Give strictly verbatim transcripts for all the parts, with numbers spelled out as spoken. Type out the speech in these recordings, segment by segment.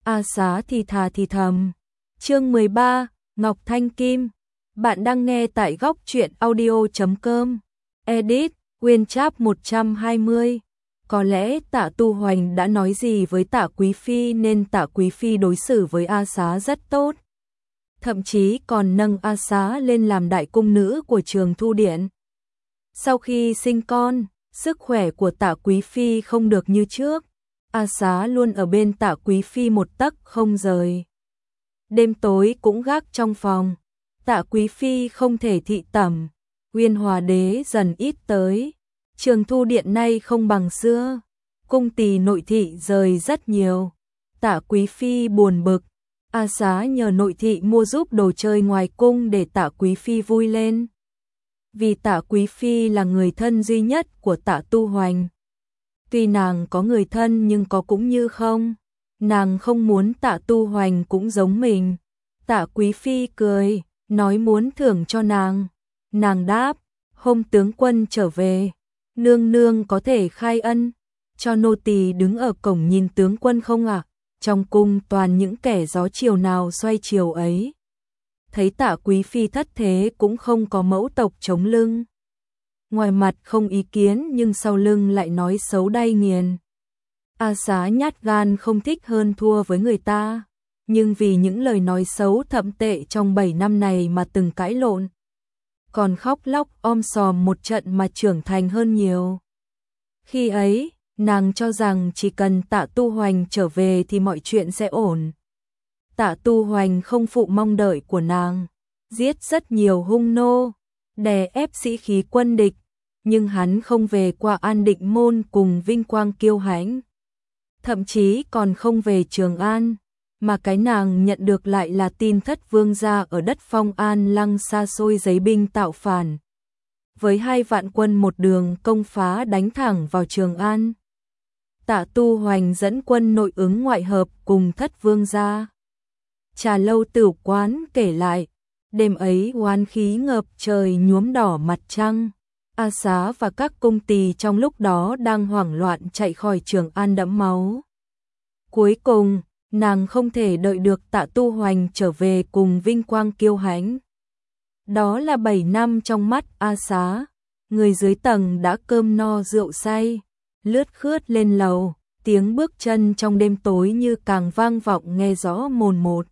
A Xá thì thà thì thầm. Chương mười ba, Ngọc Thanh Kim. Bạn đang nghe tại góc truyện audio chấm com. Edit, Nguyên Tráp một trăm hai mươi. Có lẽ Tạ Tu Hoành đã nói gì với Tạ Quý Phi nên Tạ Quý Phi đối xử với A Xá rất tốt. Thậm chí còn nâng A Xá lên làm đại cung nữ của Trường Thu Điện. Sau khi sinh con, sức khỏe của Tạ Quý Phi không được như trước. A Xá luôn ở bên Tạ Quý Phi một tấc không rời. Đêm tối cũng gác trong phòng. Tạ Quý Phi không thể thị tẩm. Uyên Hòa Đế dần ít tới. Trường Thu Điện nay không bằng xưa. Cung tỳ nội thị rời rất nhiều. Tạ Quý Phi buồn bực. A Xá nhờ nội thị mua giúp đồ chơi ngoài cung để Tạ Quý Phi vui lên. Vì Tạ Quý Phi là người thân duy nhất của Tạ Tu Hoành. Tuy nàng có người thân nhưng có cũng như không. Nàng không muốn Tạ Tu Hoành cũng giống mình. Tạ Quý Phi cười, nói muốn thưởng cho nàng. Nàng đáp, hôm tướng quân trở về, nương nương có thể khai ân, cho nô tỳ đứng ở cổng nhìn tướng quân không ạ? À? Trong cung toàn những kẻ gió chiều nào xoay chiều ấy. Thấy Tạ Quý Phi thất thế cũng không có mẫu tộc chống lưng. Ngoài mặt không ý kiến nhưng sau lưng lại nói xấu đay nghiền. A Xá nhát gan không thích hơn thua với người ta, nhưng vì những lời nói xấu thậm tệ trong bảy năm này mà từng cãi lộn. Còn khóc lóc om sòm một trận mà trưởng thành hơn nhiều. Khi ấy, nàng cho rằng chỉ cần Tạ Tu Hoành trở về thì mọi chuyện sẽ ổn. Tạ Tu Hoành không phụ mong đợi của nàng, giết rất nhiều hung nô, đè ép sĩ khí quân địch, nhưng hắn không về qua An Định Môn cùng vinh quang kiêu hãnh. Thậm chí còn không về Trường An, mà cái nàng nhận được lại là tin thất vương gia ở đất Phong An Lăng xa xôi giấy binh tạo phản. Với hai vạn quân một đường công phá đánh thẳng vào Trường An. Tạ Tu Hoành dẫn quân nội ứng ngoại hợp cùng thất vương gia. Trà lâu tửu quán kể lại, đêm ấy oán khí ngập trời nhuốm đỏ mặt trăng. A Xá và các cung tỳ trong lúc đó đang hoảng loạn chạy khỏi Trường An đẫm máu. Cuối cùng, nàng không thể đợi được Tạ Tu Hoành trở về cùng vinh quang kiêu hãnh. Đó là bảy năm trong mắt A Xá, người dưới tầng đã cơm no rượu say, lướt khướt lên lầu, tiếng bước chân trong đêm tối như càng vang vọng nghe rõ mồn một.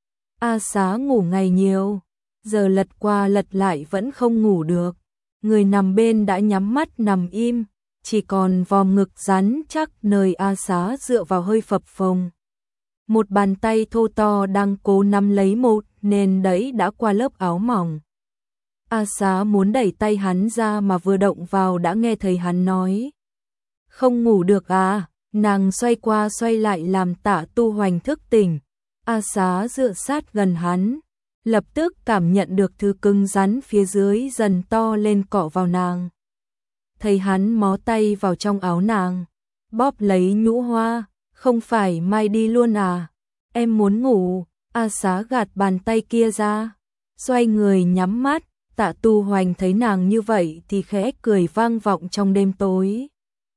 A Xá ngủ ngày nhiều, giờ lật qua lật lại vẫn không ngủ được. Người nằm bên đã nhắm mắt nằm im, chỉ còn vòm ngực rắn chắc nơi A Xá dựa vào hơi phập phồng. Một bàn tay thô to đang cố nắm lấy một nền đẫy đã qua lớp áo mỏng. A Xá muốn đẩy tay hắn ra mà vừa động vào đã nghe thấy hắn nói. Không ngủ được à? Nàng xoay qua xoay lại làm Tạ Tu Hoành thức tỉnh. A Xá dựa sát gần hắn, lập tức cảm nhận được thứ cứng rắn phía dưới dần to lên cọ vào nàng. Thấy hắn mó tay vào trong áo nàng, bóp lấy nhũ hoa, không phải mai đi luôn à? Em muốn ngủ. A Xá gạt bàn tay kia ra, xoay người nhắm mắt. Tạ Tu Hoành thấy nàng như vậy thì khẽ cười vang vọng trong đêm tối.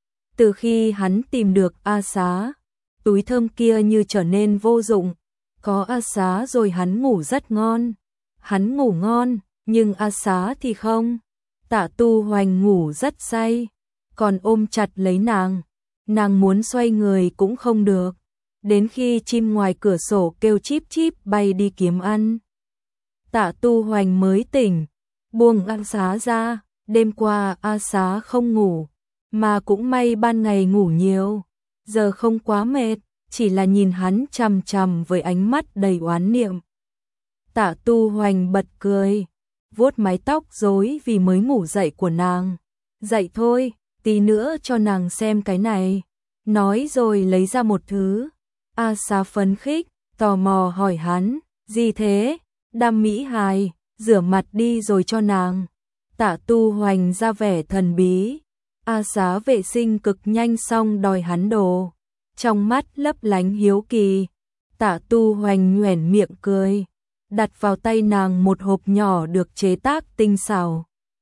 Từ khi hắn tìm được A Xá, túi thơm kia như trở nên vô dụng. Có A Xá rồi hắn ngủ rất ngon. Hắn ngủ ngon, nhưng A Xá thì không. Tạ Tu Hoành ngủ rất say, còn ôm chặt lấy nàng. Nàng muốn xoay người cũng không được. Đến khi chim ngoài cửa sổ kêu chíp chíp bay đi kiếm ăn, Tạ Tu Hoành mới tỉnh, buông A Xá ra. Đêm qua A Xá không ngủ, mà cũng may ban ngày ngủ nhiều. Giờ không quá mệt, chỉ là nhìn hắn chằm chằm với ánh mắt đầy oán niệm. Tạ Tu Hoành bật cười, vuốt mái tóc rối vì mới ngủ dậy của nàng. Dậy thôi, tí nữa cho nàng xem cái này. Nói rồi lấy ra một thứ. A Xá phấn khích, tò mò hỏi hắn, gì thế? Đam mỹ hài, rửa mặt đi rồi cho nàng. Tạ Tu Hoành ra vẻ thần bí. A Xá vệ sinh cực nhanh xong đòi hắn đồ. Trong mắt lấp lánh hiếu kỳ. Tạ Tu Hoành nhoẻn miệng cười, đặt vào tay nàng một hộp nhỏ được chế tác tinh xảo.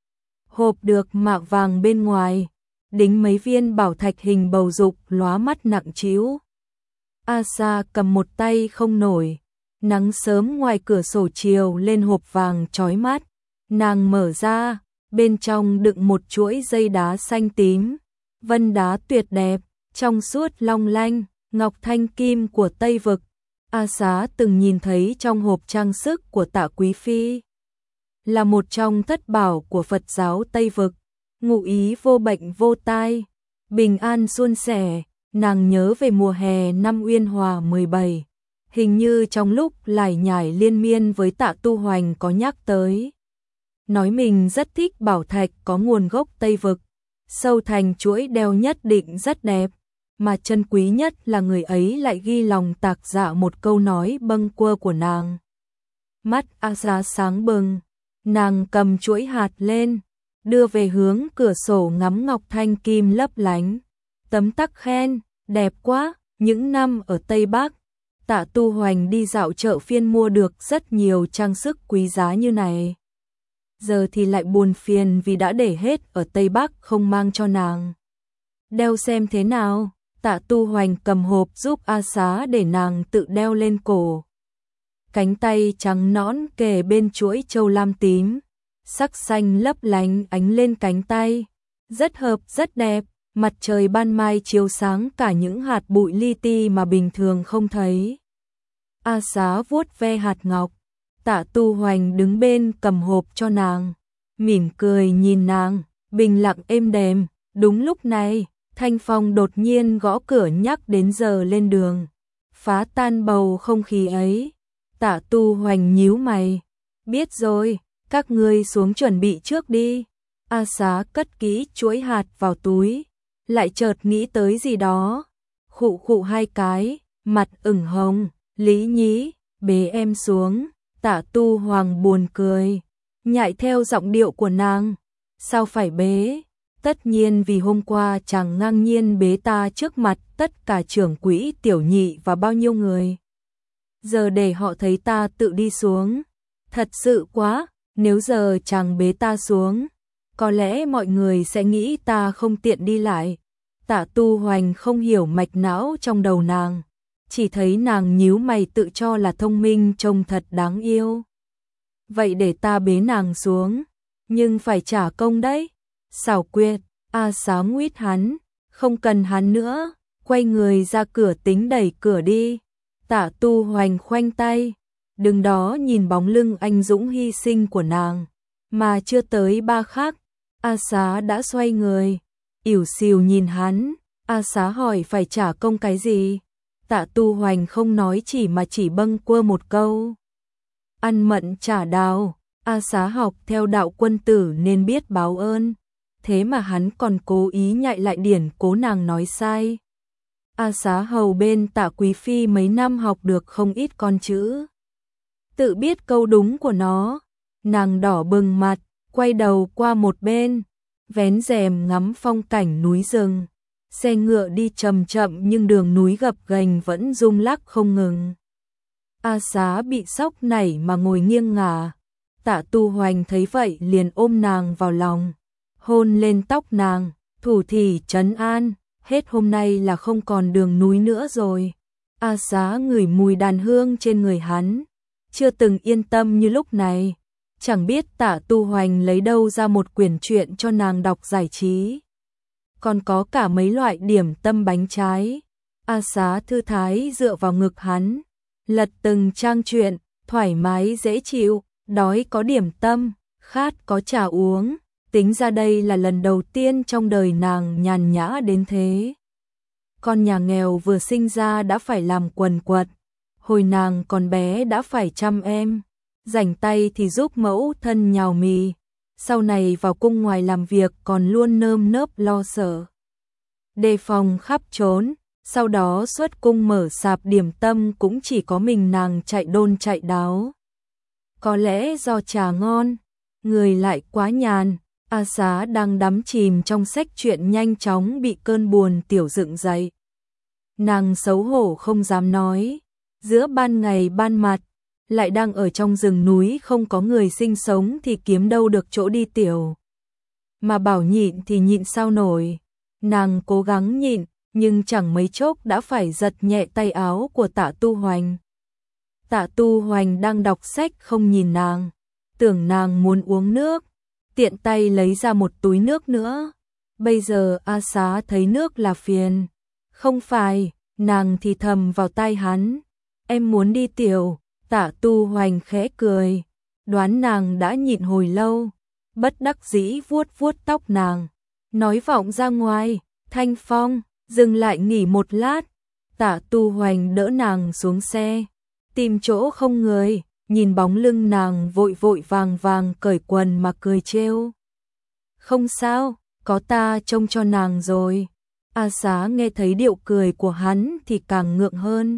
Hộp được mạ vàng bên ngoài, đính mấy viên bảo thạch hình bầu dục lóa mắt nặng trĩu. Asa cầm một tay không nổi. Nắng sớm ngoài cửa sổ chiều lên hộp vàng chói mắt. Nàng mở ra, bên trong đựng một chuỗi dây đá xanh tím. Vân đá tuyệt đẹp, trong suốt long lanh, ngọc thanh kim của Tây Vực. Asa từng nhìn thấy trong hộp trang sức của Tạ Quý Phi. Là một trong thất bảo của Phật giáo Tây Vực. Ngụ ý vô bệnh vô tai, bình an suôn sẻ. Nàng nhớ về mùa hè năm Uyên Hòa mười bảy. Hình như trong lúc lải nhải liên miên với Tạ Tu Hoành có nhắc tới. Nói mình rất thích bảo thạch có nguồn gốc Tây Vực. Sâu thành chuỗi đeo nhất định rất đẹp. Mà chân quý nhất là người ấy lại ghi lòng tạc dạ một câu nói bâng quơ của nàng. Mắt Asa sáng bừng. Nàng cầm chuỗi hạt lên, đưa về hướng cửa sổ ngắm ngọc thanh kim lấp lánh. Tấm tắc khen, đẹp quá, những năm ở Tây Bắc, Tạ Tu Hoành đi dạo chợ phiên mua được rất nhiều trang sức quý giá như này. Giờ thì lại buồn phiền vì đã để hết ở Tây Bắc không mang cho nàng. Đeo xem thế nào, Tạ Tu Hoành cầm hộp giúp Asa để nàng tự đeo lên cổ. Cánh tay trắng nõn kề bên chuỗi châu lam tím, sắc xanh lấp lánh ánh lên cánh tay, rất hợp rất đẹp, mặt trời ban mai chiếu sáng cả những hạt bụi li ti mà bình thường không thấy. Asa vuốt ve hạt ngọc, Tạ Tu Hoành đứng bên cầm hộp cho nàng, mỉm cười nhìn nàng, bình lặng êm đềm. Đúng lúc này, Thanh Phong đột nhiên gõ cửa nhắc đến giờ lên đường, phá tan bầu không khí ấy. Tạ Tu Hoành nhíu mày, biết rồi, các ngươi xuống chuẩn bị trước đi. Asa cất kỹ chuỗi hạt vào túi, lại chợt nghĩ tới gì đó, khụ khụ hai cái, mặt ửng hồng. Lý Nhí, bế em xuống. Tạ Tu Hoành buồn cười, nhại theo giọng điệu của nàng. Sao phải bế? Tất nhiên vì hôm qua chàng ngang nhiên bế ta trước mặt tất cả trưởng quỹ tiểu nhị và bao nhiêu người. Giờ để họ thấy ta tự đi xuống. Thật sự quá, nếu giờ chàng bế ta xuống, có lẽ mọi người sẽ nghĩ ta không tiện đi lại. Tạ Tu Hoành không hiểu mạch não trong đầu nàng, chỉ thấy nàng nhíu mày tự cho là thông minh trông thật đáng yêu. Vậy để ta bế nàng xuống, nhưng phải trả công đấy. Xảo quyệt, Asa nguyết hắn, không cần hắn nữa, quay người ra cửa tính đẩy cửa đi. Tạ Tu Hoành khoanh tay, đứng đó nhìn bóng lưng anh dũng hy sinh của nàng, mà chưa tới ba khắc, Asa đã xoay người, ỉu xìu nhìn hắn. Asa hỏi phải trả công cái gì? Tạ Tu Hoành không nói chỉ mà chỉ bâng quơ một câu. Ăn mận trả đào. Asa học theo đạo quân tử nên biết báo ơn, thế mà hắn còn cố ý nhại lại điển cố nàng nói sai. Asa hầu bên Tạ Quý Phi mấy năm học được không ít con chữ, tự biết câu đúng của nó. Nàng đỏ bừng mặt, quay đầu qua một bên, vén rèm ngắm phong cảnh núi rừng. Xe ngựa đi chậm chậm nhưng đường núi gập ghềnh vẫn rung lắc không ngừng. Asa bị sốc nảy mà ngồi nghiêng ngả. Tạ Tu Hoành thấy vậy liền ôm nàng vào lòng, hôn lên tóc nàng, thủ thỉ trấn an, hết hôm nay là không còn đường núi nữa rồi. Asa ngửi mùi đàn hương trên người hắn, chưa từng yên tâm như lúc này. Chẳng biết Tạ Tu Hoành lấy đâu ra một quyển truyện cho nàng đọc giải trí, còn có cả mấy loại điểm tâm bánh trái. Asa thư thái dựa vào ngực hắn, lật từng trang truyện, thoải mái dễ chịu. Đói có điểm tâm, khát có trà uống. Tính ra đây là lần đầu tiên trong đời nàng nhàn nhã đến thế. Con nhà nghèo vừa sinh ra đã phải làm quần quật, hồi nàng còn bé đã phải chăm em, rảnh tay thì giúp mẫu thân nhào mì, sau này vào cung ngoài làm việc còn luôn nơm nớp lo sợ, đề phòng khắp trốn. Sau đó xuất cung mở sạp điểm tâm cũng chỉ có mình nàng chạy đôn chạy đáo. Có lẽ do trà ngon, người lại quá nhàn. Asa đang đắm chìm trong sách truyện nhanh chóng bị cơn buồn tiểu dựng dậy. Nàng xấu hổ không dám nói, giữa ban ngày ban mặt, lại đang ở trong rừng núi không có người sinh sống thì kiếm đâu được chỗ đi tiểu. Mà bảo nhịn thì nhịn sao nổi, nàng cố gắng nhịn, nhưng chẳng mấy chốc đã phải giật nhẹ tay áo của Tạ Tu Hoành. Tạ Tu Hoành đang đọc sách không nhìn nàng, tưởng nàng muốn uống nước, tiện tay lấy ra một túi nước nữa. Bây giờ A Xá thấy nước là phiền. Không phải, nàng thì thầm vào tai hắn. Em muốn đi tiểu. Tạ Tu Hoành khẽ cười, đoán nàng đã nhịn hồi lâu, bất đắc dĩ vuốt vuốt tóc nàng, nói vọng ra ngoài. Thanh Phong, dừng lại nghỉ một lát. Tạ Tu Hoành đỡ nàng xuống xe, tìm chỗ không người, nhìn bóng lưng nàng vội vội vàng vàng cởi quần mà cười trêu. Không sao, có ta trông cho nàng rồi. A Xá nghe thấy điệu cười của hắn thì càng ngượng hơn.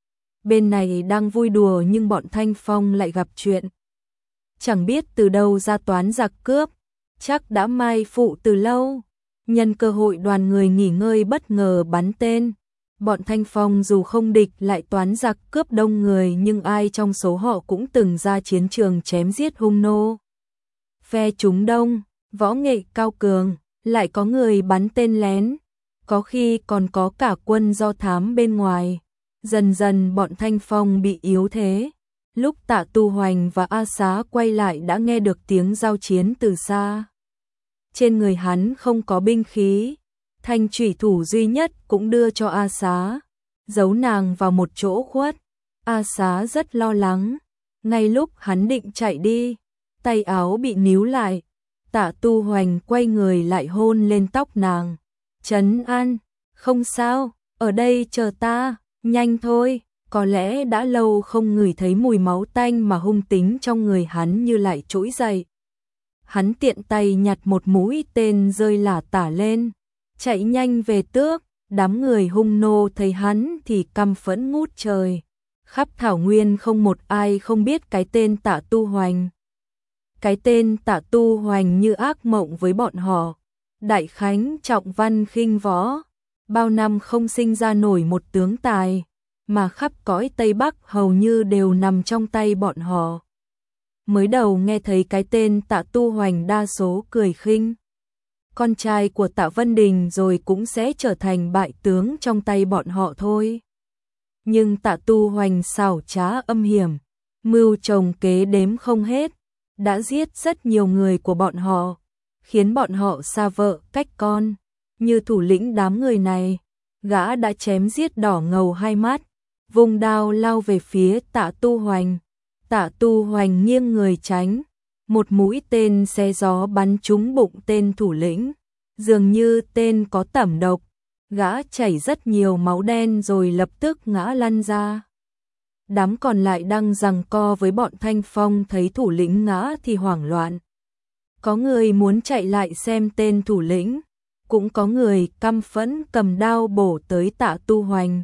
Bên này đang vui đùa nhưng bọn Thanh Phong lại gặp chuyện. Chẳng biết từ đâu ra toán giặc cướp, chắc đã mai phụ từ lâu. Nhân cơ hội đoàn người nghỉ ngơi bất ngờ bắn tên. Bọn Thanh Phong dù không địch lại toán giặc cướp đông người nhưng ai trong số họ cũng từng ra chiến trường chém giết hung nô. Phe chúng đông, võ nghệ cao cường, lại có người bắn tên lén, có khi còn có cả quân do thám bên ngoài. Dần dần bọn Thanh Phong bị yếu thế. Lúc Tạ Tu Hoành và A Xá quay lại đã nghe được tiếng giao chiến từ xa. Trên người hắn không có binh khí, thanh chủy thủ duy nhất cũng đưa cho A Xá, giấu nàng vào một chỗ khuất. A Xá rất lo lắng, ngay lúc hắn định chạy đi, tay áo bị níu lại. Tạ Tu Hoành quay người lại hôn lên tóc nàng, trấn an, không sao, ở đây chờ ta, nhanh thôi. Có lẽ đã lâu không ngửi thấy mùi máu tanh mà hung tính trong người hắn như lại trỗi dậy. Hắn tiện tay nhặt một mũi tên rơi lả tả lên, chạy nhanh về tước. Đám người hung nô thấy hắn thì căm phẫn ngút trời. Khắp thảo nguyên không một ai không biết cái tên Tạ Tu Hoành. Cái tên Tạ Tu Hoành như ác mộng với bọn họ. Đại Khánh trọng văn khinh võ, bao năm không sinh ra nổi một tướng tài, mà khắp cõi Tây Bắc hầu như đều nằm trong tay bọn họ. Mới đầu nghe thấy cái tên Tạ Tu Hoành đa số cười khinh. Con trai của Tạ Vân Đình rồi cũng sẽ trở thành bại tướng trong tay bọn họ thôi. Nhưng Tạ Tu Hoành xảo trá âm hiểm, mưu trồng kế đếm không hết, đã giết rất nhiều người của bọn họ, khiến bọn họ xa vợ cách con. Như thủ lĩnh đám người này, gã đã chém giết đỏ ngầu hai mắt, vùng đao lao về phía Tạ Tu Hoành. Tạ Tu Hoành nghiêng người tránh, một mũi tên xé gió bắn trúng bụng tên thủ lĩnh, dường như tên có tẩm độc, gã chảy rất nhiều máu đen rồi lập tức ngã lăn ra. Đám còn lại đang giằng co với bọn Thanh Phong thấy thủ lĩnh ngã thì hoảng loạn. Có người muốn chạy lại xem tên thủ lĩnh, cũng có người căm phẫn cầm đao bổ tới Tạ Tu Hoành.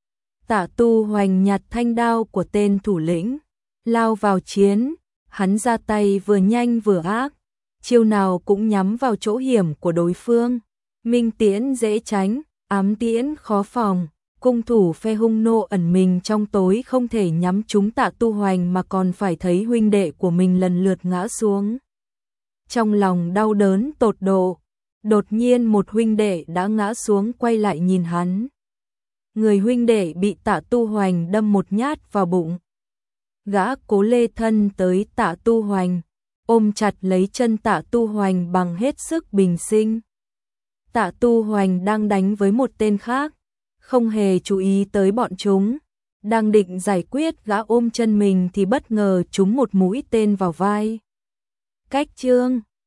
Tạ Tu Hoành nhặt thanh đao của tên thủ lĩnh, lao vào chiến. Hắn ra tay vừa nhanh vừa ác, chiêu nào cũng nhắm vào chỗ hiểm của đối phương. Minh tiễn dễ tránh, ám tiễn khó phòng. Cung thủ phe hung nô ẩn mình trong tối không thể nhắm trúng Tạ Tu Hoành mà còn phải thấy huynh đệ của mình lần lượt ngã xuống. Trong lòng đau đớn tột độ, đột nhiên một huynh đệ đã ngã xuống quay lại nhìn hắn. Người huynh đệ bị Tạ Tu Hoành đâm một nhát vào bụng. Gã cố lê thân tới Tạ Tu Hoành, ôm chặt lấy chân Tạ Tu Hoành bằng hết sức bình sinh. Tạ Tu Hoành đang đánh với một tên khác, không hề chú ý tới bọn chúng. Đang định giải quyết gã ôm chân mình thì bất ngờ trúng một mũi tên vào vai. Cách chương